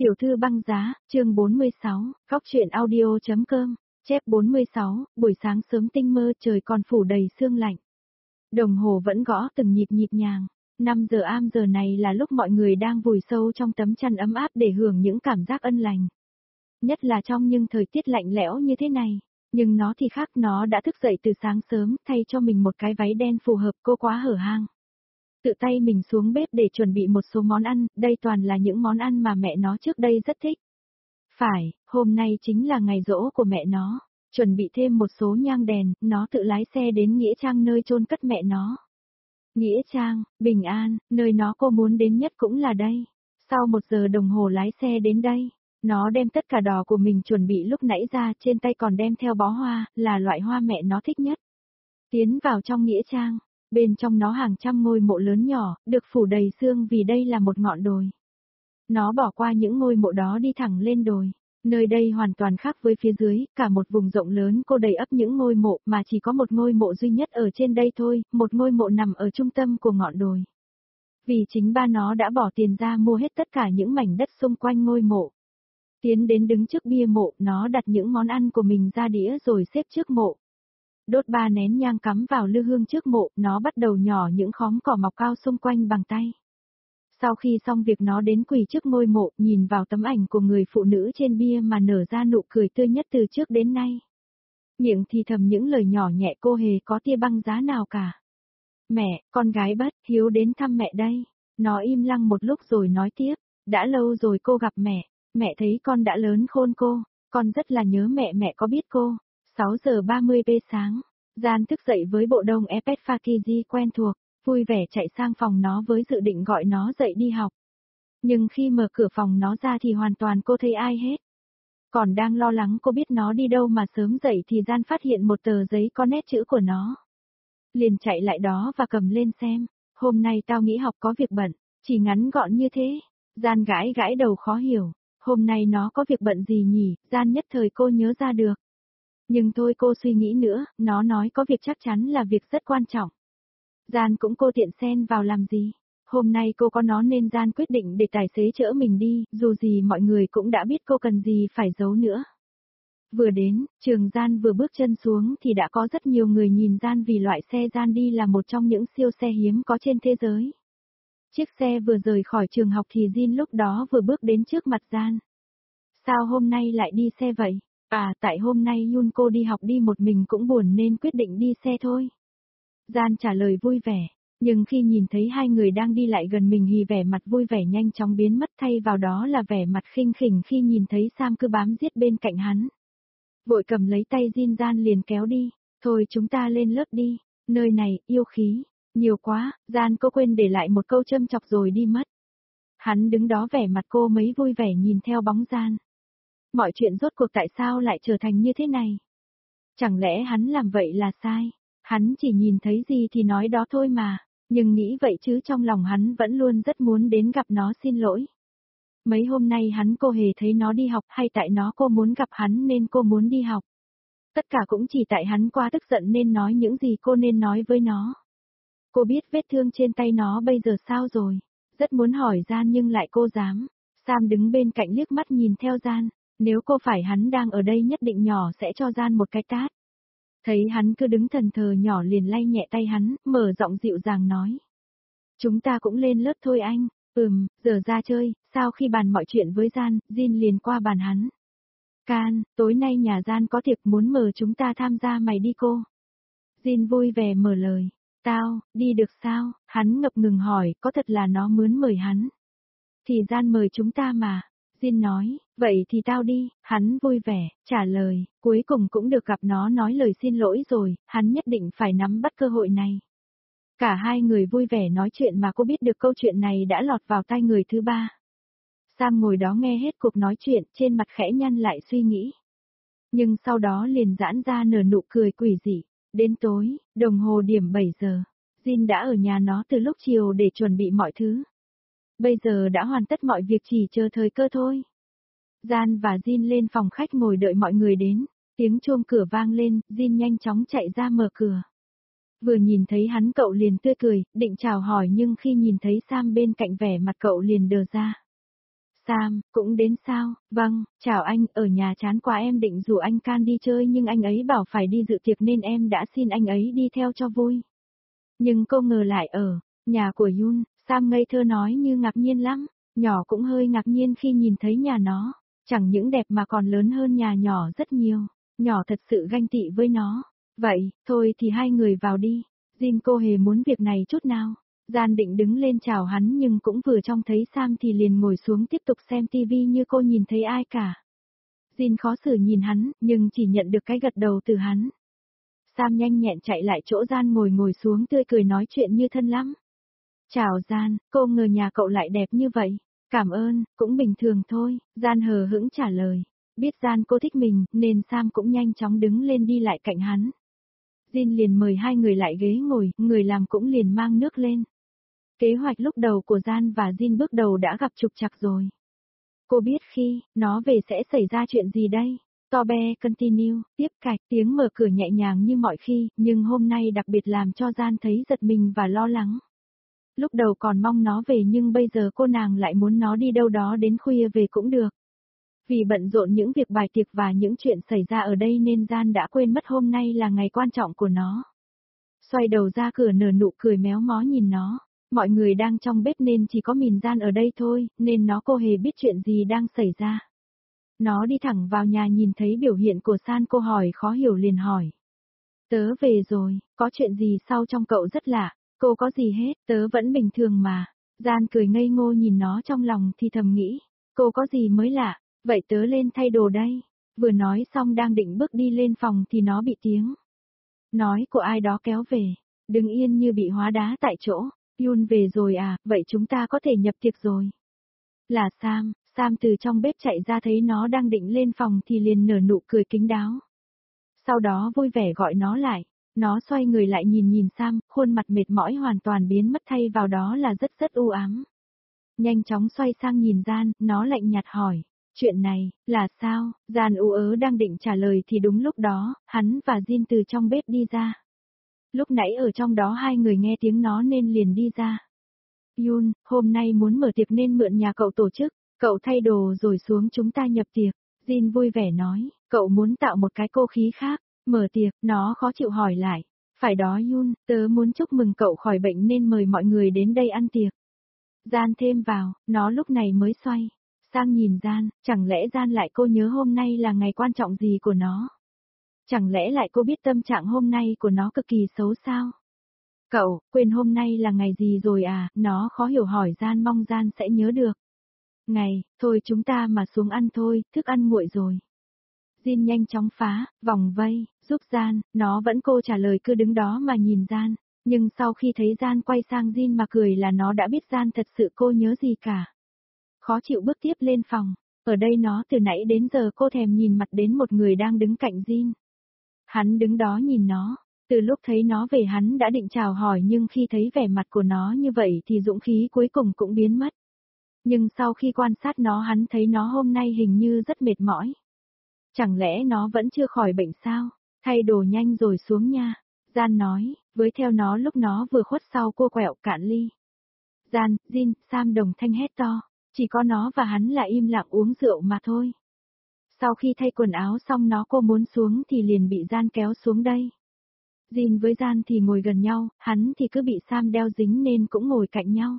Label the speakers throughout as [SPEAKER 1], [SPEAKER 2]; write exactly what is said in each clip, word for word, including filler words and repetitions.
[SPEAKER 1] Tiểu thư băng giá, chương bốn mươi sáu, góc truyện audio.com, chép bốn mươi sáu, buổi sáng sớm tinh mơ trời còn phủ đầy sương lạnh. Đồng hồ vẫn gõ từng nhịp nhịp nhàng, năm giờ am giờ này là lúc mọi người đang vùi sâu trong tấm chăn ấm áp để hưởng những cảm giác ân lành. Nhất là trong những thời tiết lạnh lẽo như thế này, nhưng nó thì khác, nó đã thức dậy từ sáng sớm thay cho mình một cái váy đen phù hợp cô quá hở hang. Tự tay mình xuống bếp để chuẩn bị một số món ăn, đây toàn là những món ăn mà mẹ nó trước đây rất thích. Phải, hôm nay chính là ngày giỗ của mẹ nó, chuẩn bị thêm một số nhang đèn, nó tự lái xe đến Nghĩa Trang nơi chôn cất mẹ nó. Nghĩa Trang, Bình An, nơi nó cô muốn đến nhất cũng là đây. Sau một giờ đồng hồ lái xe đến đây, nó đem tất cả đò của mình chuẩn bị lúc nãy ra, trên tay còn đem theo bó hoa, là loại hoa mẹ nó thích nhất. Tiến vào trong Nghĩa Trang. Bên trong nó hàng trăm ngôi mộ lớn nhỏ, được phủ đầy sương vì đây là một ngọn đồi. Nó bỏ qua những ngôi mộ đó đi thẳng lên đồi. Nơi đây hoàn toàn khác với phía dưới, cả một vùng rộng lớn cô đầy ắp những ngôi mộ mà chỉ có một ngôi mộ duy nhất ở trên đây thôi, một ngôi mộ nằm ở trung tâm của ngọn đồi. Vì chính ba nó đã bỏ tiền ra mua hết tất cả những mảnh đất xung quanh ngôi mộ. Tiến đến đứng trước bia mộ, nó đặt những món ăn của mình ra đĩa rồi xếp trước mộ. Đốt ba nén nhang cắm vào lư hương trước mộ, nó bắt đầu nhỏ những khóm cỏ mọc cao xung quanh bằng tay. Sau khi xong việc nó đến quỳ trước ngôi mộ, nhìn vào tấm ảnh của người phụ nữ trên bia mà nở ra nụ cười tươi nhất từ trước đến nay. Miệng thì thầm những lời nhỏ nhẹ, cô hề có tia băng giá nào cả. Mẹ, con gái Bất Hiếu đến thăm mẹ đây. Nó im lặng một lúc rồi nói tiếp, đã lâu rồi cô gặp mẹ, mẹ thấy con đã lớn khôn cô, con rất là nhớ mẹ, mẹ có biết cô. sáu giờ ba mươi p sáng, Gian thức dậy với bộ đông epet Fakiji quen thuộc, vui vẻ chạy sang phòng nó với dự định gọi nó dậy đi học. Nhưng khi mở cửa phòng nó ra thì hoàn toàn cô thấy ai hết. Còn đang lo lắng cô biết nó đi đâu mà sớm dậy thì Gian phát hiện một tờ giấy có nét chữ của nó. Liền chạy lại đó và cầm lên xem, hôm nay tao nghĩ học có việc bận, chỉ ngắn gọn như thế. Gian gãi gãi đầu khó hiểu, hôm nay nó có việc bận gì nhỉ, Gian nhất thời cô nhớ ra được. Nhưng thôi cô suy nghĩ nữa, nó nói có việc chắc chắn là việc rất quan trọng. Gian cũng cô tiện xen vào làm gì? Hôm nay cô có nó nên Gian quyết định để tài xế chở mình đi, dù gì mọi người cũng đã biết cô cần gì phải giấu nữa. Vừa đến, trường Gian vừa bước chân xuống thì đã có rất nhiều người nhìn Gian vì loại xe Gian đi là một trong những siêu xe hiếm có trên thế giới. Chiếc xe vừa rời khỏi trường học thì Jin lúc đó vừa bước đến trước mặt Gian. Sao hôm nay lại đi xe vậy? À, tại hôm nay Yun cô đi học đi một mình cũng buồn nên quyết định đi xe thôi. Gian trả lời vui vẻ, nhưng khi nhìn thấy hai người đang đi lại gần mình thì vẻ mặt vui vẻ nhanh chóng biến mất, thay vào đó là vẻ mặt khinh khỉnh khi nhìn thấy Sam cứ bám giết bên cạnh hắn. Vội cầm lấy tay Jin, Gian liền kéo đi, thôi chúng ta lên lớp đi, nơi này, yêu khí, nhiều quá, Gian cô quên để lại một câu châm chọc rồi đi mất. Hắn đứng đó vẻ mặt cô mấy vui vẻ nhìn theo bóng Gian. Mọi chuyện rốt cuộc tại sao lại trở thành như thế này? Chẳng lẽ hắn làm vậy là sai? Hắn chỉ nhìn thấy gì thì nói đó thôi mà, nhưng nghĩ vậy chứ trong lòng hắn vẫn luôn rất muốn đến gặp nó xin lỗi. Mấy hôm nay hắn cô hề thấy nó đi học, hay tại nó cô muốn gặp hắn nên cô muốn đi học? Tất cả cũng chỉ tại hắn quá tức giận nên nói những gì cô nên nói với nó. Cô biết vết thương trên tay nó bây giờ sao rồi? Rất muốn hỏi Gian nhưng lại cô dám. Sam đứng bên cạnh liếc mắt nhìn theo Gian. Nếu cô phải hắn đang ở đây nhất định nhỏ sẽ cho Gian một cái tát. Thấy hắn cứ đứng thần thờ nhỏ liền lay nhẹ tay hắn, mở giọng dịu dàng nói. Chúng ta cũng lên lớp thôi anh, ừm, giờ ra chơi, sau khi bàn mọi chuyện với Gian, Jin liền qua bàn hắn. Can, tối nay nhà Gian có tiệc muốn mời chúng ta tham gia mày đi cô. Jin vui vẻ mở lời, tao, đi được sao, hắn ngập ngừng hỏi, có thật là nó muốn mời hắn. Thì Gian mời chúng ta mà. Jin nói, vậy thì tao đi, hắn vui vẻ, trả lời, cuối cùng cũng được gặp nó nói lời xin lỗi rồi, hắn nhất định phải nắm bắt cơ hội này. Cả hai người vui vẻ nói chuyện mà cô biết được câu chuyện này đã lọt vào tai người thứ ba. Sam ngồi đó nghe hết cuộc nói chuyện, trên mặt khẽ nhăn lại suy nghĩ. Nhưng sau đó liền giãn ra nở nụ cười quỷ dị. Đến tối, đồng hồ điểm bảy giờ, Jin đã ở nhà nó từ lúc chiều để chuẩn bị mọi thứ. Bây giờ đã hoàn tất mọi việc chỉ chờ thời cơ thôi. Gian và Jin lên phòng khách ngồi đợi mọi người đến, tiếng chuông cửa vang lên, Jin nhanh chóng chạy ra mở cửa. Vừa nhìn thấy hắn cậu liền tươi cười, định chào hỏi nhưng khi nhìn thấy Sam bên cạnh vẻ mặt cậu liền đờ ra. Sam, cũng đến sao? Vâng, chào anh, ở nhà chán quá em định rủ anh Can đi chơi nhưng anh ấy bảo phải đi dự tiệc nên em đã xin anh ấy đi theo cho vui. Nhưng cô ngờ lại ở nhà của Yun, Sam ngây thơ nói như ngạc nhiên lắm, nhỏ cũng hơi ngạc nhiên khi nhìn thấy nhà nó, chẳng những đẹp mà còn lớn hơn nhà nhỏ rất nhiều, nhỏ thật sự ganh tị với nó. Vậy, thôi thì hai người vào đi, Jin cô hề muốn việc này chút nào. Gian định đứng lên chào hắn nhưng cũng vừa trông thấy Sam thì liền ngồi xuống tiếp tục xem tivi như cô nhìn thấy ai cả. Jin khó xử nhìn hắn, nhưng chỉ nhận được cái gật đầu từ hắn. Sam nhanh nhẹn chạy lại chỗ Gian ngồi ngồi xuống tươi cười nói chuyện như thân lắm. Chào Gian, cô ngờ nhà cậu lại đẹp như vậy. Cảm ơn, cũng bình thường thôi, Gian hờ hững trả lời. Biết Gian cô thích mình, nên Sam cũng nhanh chóng đứng lên đi lại cạnh hắn. Jin liền mời hai người lại ghế ngồi, người làm cũng liền mang nước lên. Kế hoạch lúc đầu của Gian và Jin bước đầu đã gặp trục trặc rồi. Cô biết khi nó về sẽ xảy ra chuyện gì đây? Tobe continue, tiếp cạch tiếng mở cửa nhẹ nhàng như mọi khi, nhưng hôm nay đặc biệt làm cho Gian thấy giật mình và lo lắng. Lúc đầu còn mong nó về nhưng bây giờ cô nàng lại muốn nó đi đâu đó đến khuya về cũng được. Vì bận rộn những việc bài tiệc và những chuyện xảy ra ở đây nên Gian đã quên mất hôm nay là ngày quan trọng của nó. Xoay đầu ra cửa nở nụ cười méo mó nhìn nó. Mọi người đang trong bếp nên chỉ có mình Gian ở đây thôi, nên nó cô hề biết chuyện gì đang xảy ra. Nó đi thẳng vào nhà nhìn thấy biểu hiện của San cô hỏi khó hiểu liền hỏi. Tớ về rồi, có chuyện gì sao trong cậu rất lạ, cô có gì hết, tớ vẫn bình thường mà. Gian cười ngây ngô nhìn nó trong lòng thì thầm nghĩ, cô có gì mới lạ, vậy tớ lên thay đồ đây. Vừa nói xong đang định bước đi lên phòng thì nó bị tiếng nói của ai đó kéo về, đứng yên như bị hóa đá tại chỗ. Yun về rồi à, vậy chúng ta có thể nhập tiệc rồi. Là Sam, Sam từ trong bếp chạy ra thấy nó đang định lên phòng thì liền nở nụ cười kín đáo. Sau đó vui vẻ gọi nó lại, nó xoay người lại nhìn nhìn Sam, khuôn mặt mệt mỏi hoàn toàn biến mất thay vào đó là rất rất u ám. Nhanh chóng xoay sang nhìn Gian, nó lạnh nhạt hỏi, chuyện này, là sao? Gian ú ớ đang định trả lời thì đúng lúc đó, hắn và Jin từ trong bếp đi ra. Lúc nãy ở trong đó hai người nghe tiếng nó nên liền đi ra. Yun, hôm nay muốn mở tiệc nên mượn nhà cậu tổ chức, cậu thay đồ rồi xuống chúng ta nhập tiệc. Jin vui vẻ nói, cậu muốn tạo một cái cô khí khác, mở tiệc, nó khó chịu hỏi lại. Phải đó Yun, tớ muốn chúc mừng cậu khỏi bệnh nên mời mọi người đến đây ăn tiệc. Gian thêm vào, nó lúc này mới xoay sang nhìn Gian, chẳng lẽ Gian lại cô nhớ hôm nay là ngày quan trọng gì của nó? Chẳng lẽ lại cô biết tâm trạng hôm nay của nó cực kỳ xấu sao? Cậu, quên hôm nay là ngày gì rồi à? Nó khó hiểu hỏi Gian mong Gian sẽ nhớ được. Ngày, thôi chúng ta mà xuống ăn thôi, thức ăn nguội rồi. Jin nhanh chóng phá, vòng vây, giúp Gian, nó vẫn cô trả lời cứ đứng đó mà nhìn Gian. Nhưng sau khi thấy Gian quay sang Jin mà cười là nó đã biết Gian thật sự cô nhớ gì cả. Khó chịu bước tiếp lên phòng, ở đây nó từ nãy đến giờ cô thèm nhìn mặt đến một người đang đứng cạnh Jin. Hắn đứng đó nhìn nó, từ lúc thấy nó về hắn đã định chào hỏi nhưng khi thấy vẻ mặt của nó như vậy thì dũng khí cuối cùng cũng biến mất. Nhưng sau khi quan sát nó hắn thấy nó hôm nay hình như rất mệt mỏi. Chẳng lẽ nó vẫn chưa khỏi bệnh sao? Thay đồ nhanh rồi xuống nha. Gian nói, với theo nó lúc nó vừa khuất sau cô quẹo cạn ly. Gian, Jin, Sam đồng thanh hét to, chỉ có nó và hắn là im lặng uống rượu mà thôi. Sau khi thay quần áo xong nó cô muốn xuống thì liền bị Gian kéo xuống đây. Jin với Gian thì ngồi gần nhau, hắn thì cứ bị Sam đeo dính nên cũng ngồi cạnh nhau.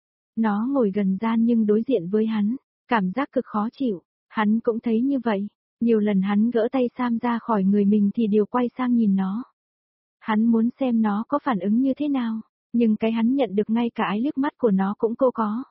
[SPEAKER 1] Nó ngồi gần Gian nhưng đối diện với hắn, cảm giác cực khó chịu, hắn cũng thấy như vậy. Nhiều lần hắn gỡ tay Sam ra khỏi người mình thì đều quay sang nhìn nó. Hắn muốn xem nó có phản ứng như thế nào, nhưng cái hắn nhận được ngay cả ái liếc mắt của nó cũng cô có.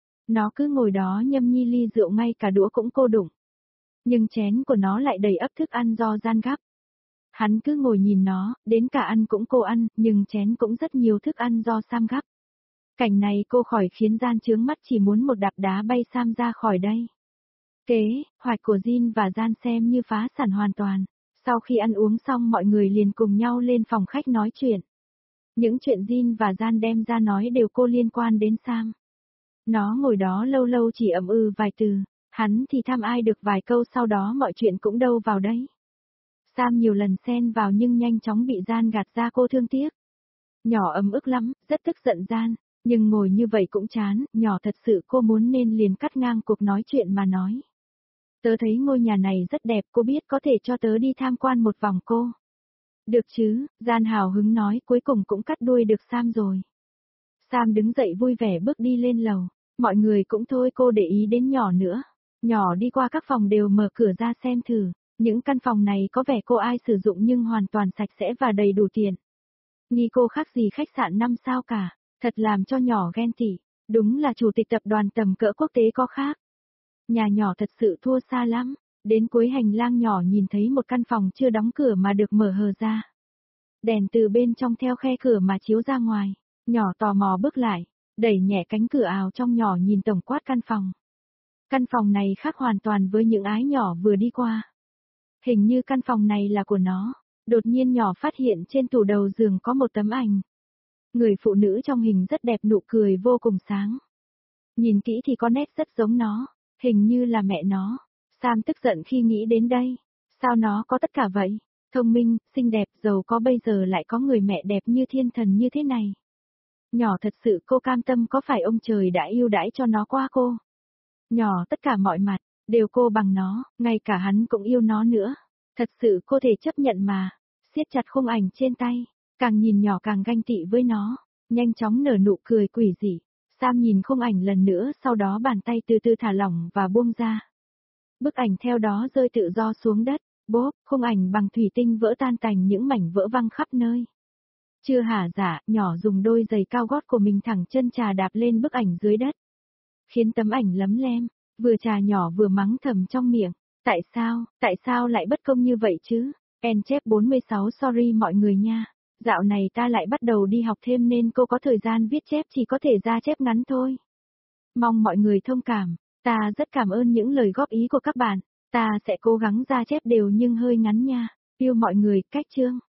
[SPEAKER 1] Nó cứ ngồi đó nhâm nhi ly rượu ngay cả đũa cũng cô đụng. Nhưng chén của nó lại đầy ắp thức ăn do Gian gắp. Hắn cứ ngồi nhìn nó, đến cả ăn cũng cô ăn, nhưng chén cũng rất nhiều thức ăn do Sam gắp. Cảnh này cô khỏi khiến Gian chướng mắt chỉ muốn một đạp đá bay Sam ra khỏi đây. Kế hoạch của Jin và Gian xem như phá sản hoàn toàn. Sau khi ăn uống xong mọi người liền cùng nhau lên phòng khách nói chuyện. Những chuyện Jin và Gian đem ra nói đều cô liên quan đến Sam. Nó ngồi đó lâu lâu chỉ ậm ừ vài từ, hắn thì tham ai được vài câu sau đó mọi chuyện cũng đâu vào đấy. Sam nhiều lần xen vào nhưng nhanh chóng bị Gian gạt ra cô thương tiếc. Nhỏ ấm ức lắm, rất tức giận Gian, Nhưng ngồi như vậy cũng chán, nhỏ thật sự cô muốn nên liền cắt ngang cuộc nói chuyện mà nói. Tớ thấy ngôi nhà này rất đẹp, cô biết có thể cho tớ đi tham quan một vòng cô. Được chứ, Gian hào hứng nói, cuối cùng cũng cắt đuôi được Sam rồi. Sam đứng dậy vui vẻ bước đi lên lầu, mọi người cũng thôi cô để ý đến nhỏ nữa. Nhỏ đi qua các phòng đều mở cửa ra xem thử, những căn phòng này có vẻ cô ai sử dụng nhưng hoàn toàn sạch sẽ và đầy đủ tiện. Nghi cô khác gì khách sạn năm sao cả, thật làm cho nhỏ ghen tị, đúng là chủ tịch tập đoàn tầm cỡ quốc tế có khác. Nhà nhỏ thật sự thua xa lắm, đến cuối hành lang nhỏ nhìn thấy một căn phòng chưa đóng cửa mà được mở hờ ra. Đèn từ bên trong theo khe cửa mà chiếu ra ngoài, nhỏ tò mò bước lại, đẩy nhẹ cánh cửa ào trong nhỏ nhìn tổng quát căn phòng. Căn phòng này khác hoàn toàn với những ái nhỏ vừa đi qua. Hình như căn phòng này là của nó, đột nhiên nhỏ phát hiện trên tủ đầu giường có một tấm ảnh. Người phụ nữ trong hình rất đẹp, nụ cười vô cùng sáng. Nhìn kỹ thì có nét rất giống nó, hình như là mẹ nó. Sam tức giận khi nghĩ đến đây, sao nó có tất cả vậy? Thông minh, xinh đẹp, giàu có, bây giờ lại có người mẹ đẹp như thiên thần như thế này. Nhỏ thật sự cô cam tâm, có phải ông trời đã yêu đãi cho nó qua cô? Nhỏ tất cả mọi mặt, đều cô bằng nó, ngay cả hắn cũng yêu nó nữa. Thật sự cô thể chấp nhận mà. Siết chặt khung ảnh trên tay, càng nhìn nhỏ càng ganh tị với nó, nhanh chóng nở nụ cười quỷ dị. Sam nhìn khung ảnh lần nữa, sau đó bàn tay từ từ thả lỏng và buông ra. Bức ảnh theo đó rơi tự do xuống đất, bốp, khung ảnh bằng thủy tinh vỡ tan thành những mảnh vỡ văng khắp nơi. Chưa hả dạ, nhỏ dùng đôi giày cao gót của mình thẳng chân trà đạp lên bức ảnh dưới đất. Khiến tấm ảnh lấm lem, vừa trà nhỏ vừa mắng thầm trong miệng. Tại sao, tại sao lại bất công như vậy chứ? En chép bốn mươi sáu sorry mọi người nha. Dạo này ta lại bắt đầu đi học thêm nên cô có thời gian viết chép chỉ có thể ra chép ngắn thôi. Mong mọi người thông cảm, ta rất cảm ơn những lời góp ý của các bạn. Ta sẽ cố gắng ra chép đều nhưng hơi ngắn nha. Yêu mọi người, cách chương.